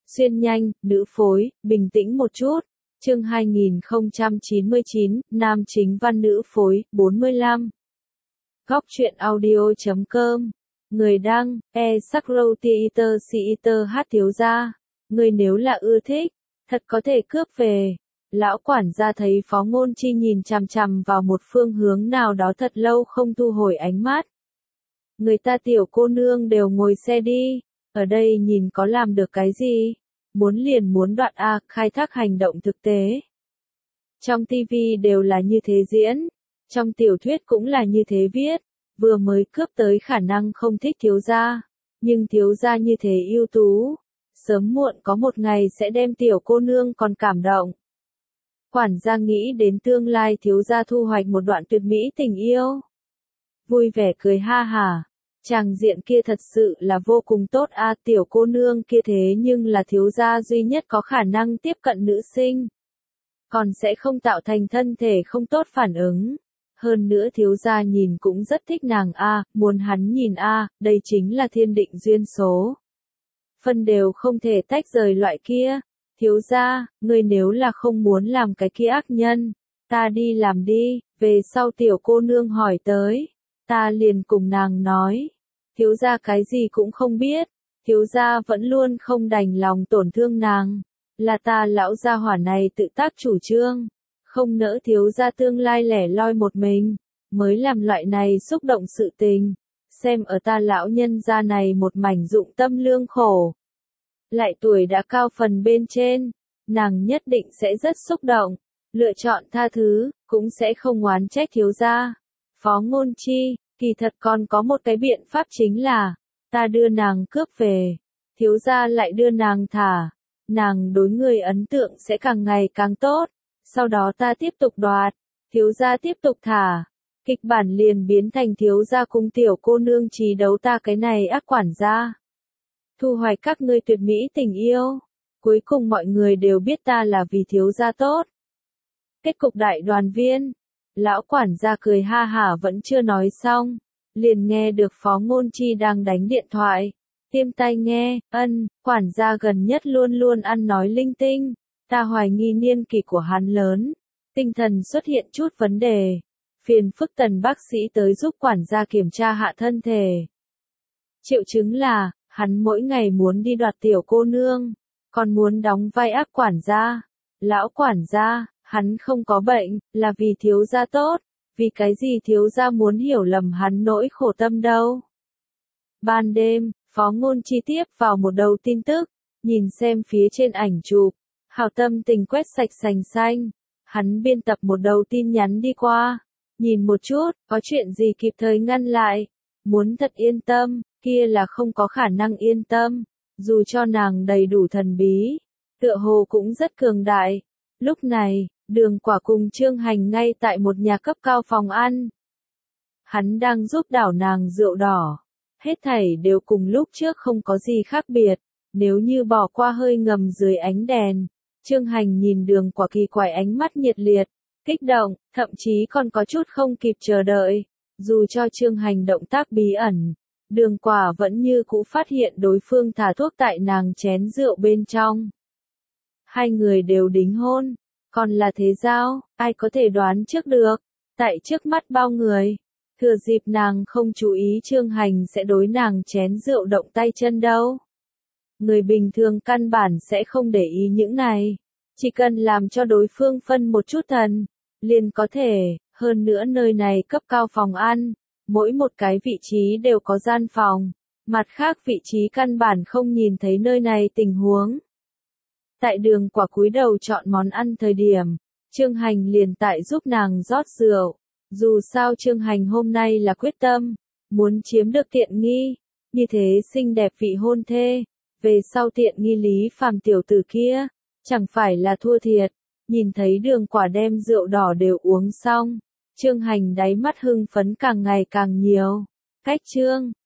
Xuyên nhanh, nữ phối, bình tĩnh một chút. Chương 2099, nam chính văn nữ phối, 45. Góc truyện audio.com. Người đăng, Sakro Theater hát thiếu gia. Người nếu là ưa thích, thật có thể cướp về. Lão quản gia thấy Phó Ngôn Chi nhìn chằm chằm vào một phương hướng nào đó thật lâu không thu hồi ánh mắt. Người ta tiểu cô nương đều ngồi xe đi, ở đây nhìn có làm được cái gì? Muốn liền muốn đoạn A, khai thác hành động thực tế. Trong TV đều là như thế diễn, trong tiểu thuyết cũng là như thế viết, vừa mới cướp tới khả năng không thích thiếu gia, nhưng thiếu gia như thế ưu tú, sớm muộn có một ngày sẽ đem tiểu cô nương còn cảm động. Quản gia nghĩ đến tương lai thiếu gia thu hoạch một đoạn tuyệt mỹ tình yêu. Vui vẻ cười ha hả. Chàng diện kia thật sự là vô cùng tốt a, tiểu cô nương kia thế nhưng là thiếu gia duy nhất có khả năng tiếp cận nữ sinh. Còn sẽ không tạo thành thân thể không tốt phản ứng. Hơn nữa thiếu gia nhìn cũng rất thích nàng a, muốn hắn nhìn a, đây chính là thiên định duyên số. Phân đều không thể tách rời loại kia. Thiếu gia, ngươi nếu là không muốn làm cái kia ác nhân, ta đi làm đi, về sau tiểu cô nương hỏi tới, ta liền cùng nàng nói. Thiếu gia cái gì cũng không biết, thiếu gia vẫn luôn không đành lòng tổn thương nàng, là ta lão gia hỏa này tự tác chủ trương, không nỡ thiếu gia tương lai lẻ loi một mình, mới làm loại này xúc động sự tình, xem ở ta lão nhân gia này một mảnh dụng tâm lương khổ. Lại tuổi đã cao phần bên trên, nàng nhất định sẽ rất xúc động, lựa chọn tha thứ, cũng sẽ không oán trách thiếu gia. Phó Ngôn Chi, kỳ thật còn có một cái biện pháp chính là, ta đưa nàng cướp về, thiếu gia lại đưa nàng thả, nàng đối người ấn tượng sẽ càng ngày càng tốt, sau đó ta tiếp tục đoạt, thiếu gia tiếp tục thả, kịch bản liền biến thành thiếu gia cùng tiểu cô nương trí đấu ta cái này ác quản gia. Thu hoạch các ngươi tuyệt mỹ tình yêu, cuối cùng mọi người đều biết ta là vì thiếu gia tốt. Kết cục đại đoàn viên. Lão quản gia cười ha hả vẫn chưa nói xong, liền nghe được Phó Ngôn Chi đang đánh điện thoại. Tiêm tai nghe, quản gia gần nhất luôn luôn ăn nói linh tinh, ta hoài nghi niên kỷ của hắn lớn, tinh thần xuất hiện chút vấn đề. Phiền phức Tần bác sĩ tới giúp quản gia kiểm tra hạ thân thể. Triệu chứng là, hắn mỗi ngày muốn đi đoạt tiểu cô nương, còn muốn đóng vai ác quản gia. Lão quản gia, hắn không có bệnh, là vì thiếu gia tốt, vì cái gì thiếu gia muốn hiểu lầm hắn nỗi khổ tâm đâu. Ban đêm, Phó Ngôn Chi tiếp vào một đầu tin tức, nhìn xem phía trên ảnh chụp, hảo tâm tình quét sạch sành xanh, hắn biên tập một đầu tin nhắn đi qua, nhìn một chút, có chuyện gì kịp thời ngăn lại, muốn thật yên tâm, kia là không có khả năng yên tâm, dù cho nàng đầy đủ thần bí, tựa hồ cũng rất cường đại. Lúc này, Đường Quả cùng Trương Hành ngay tại một nhà cấp cao phòng ăn. Hắn đang giúp đảo nàng rượu đỏ. Hết thảy đều cùng lúc trước không có gì khác biệt, nếu như bỏ qua hơi ngầm dưới ánh đèn. Trương Hành nhìn Đường Quả kỳ quái ánh mắt nhiệt liệt, kích động, thậm chí còn có chút không kịp chờ đợi. Dù cho Trương Hành động tác bí ẩn, Đường Quả vẫn như cũ phát hiện đối phương thả thuốc tại nàng chén rượu bên trong. Hai người đều đính hôn. Còn là thế giao, ai có thể đoán trước được, tại trước mắt bao người, thừa dịp nàng không chú ý Trương Hành sẽ đối nàng chén rượu động tay chân đâu. Người bình thường căn bản sẽ không để ý những này, chỉ cần làm cho đối phương phân một chút thần, liền có thể, hơn nữa nơi này cấp cao phòng ăn, mỗi một cái vị trí đều có gian phòng, mặt khác vị trí căn bản không nhìn thấy nơi này tình huống. Tại Đường Quả cúi đầu chọn món ăn thời điểm, Trương Hành liền tại giúp nàng rót rượu. Dù sao Trương Hành hôm nay là quyết tâm, muốn chiếm được tiện nghi, như thế xinh đẹp vị hôn thê, về sau tiện nghi Lý Phàm tiểu tử kia, chẳng phải là thua thiệt. Nhìn thấy Đường Quả đem rượu đỏ đều uống xong, Trương Hành đáy mắt hưng phấn càng ngày càng nhiều. Cách Trương,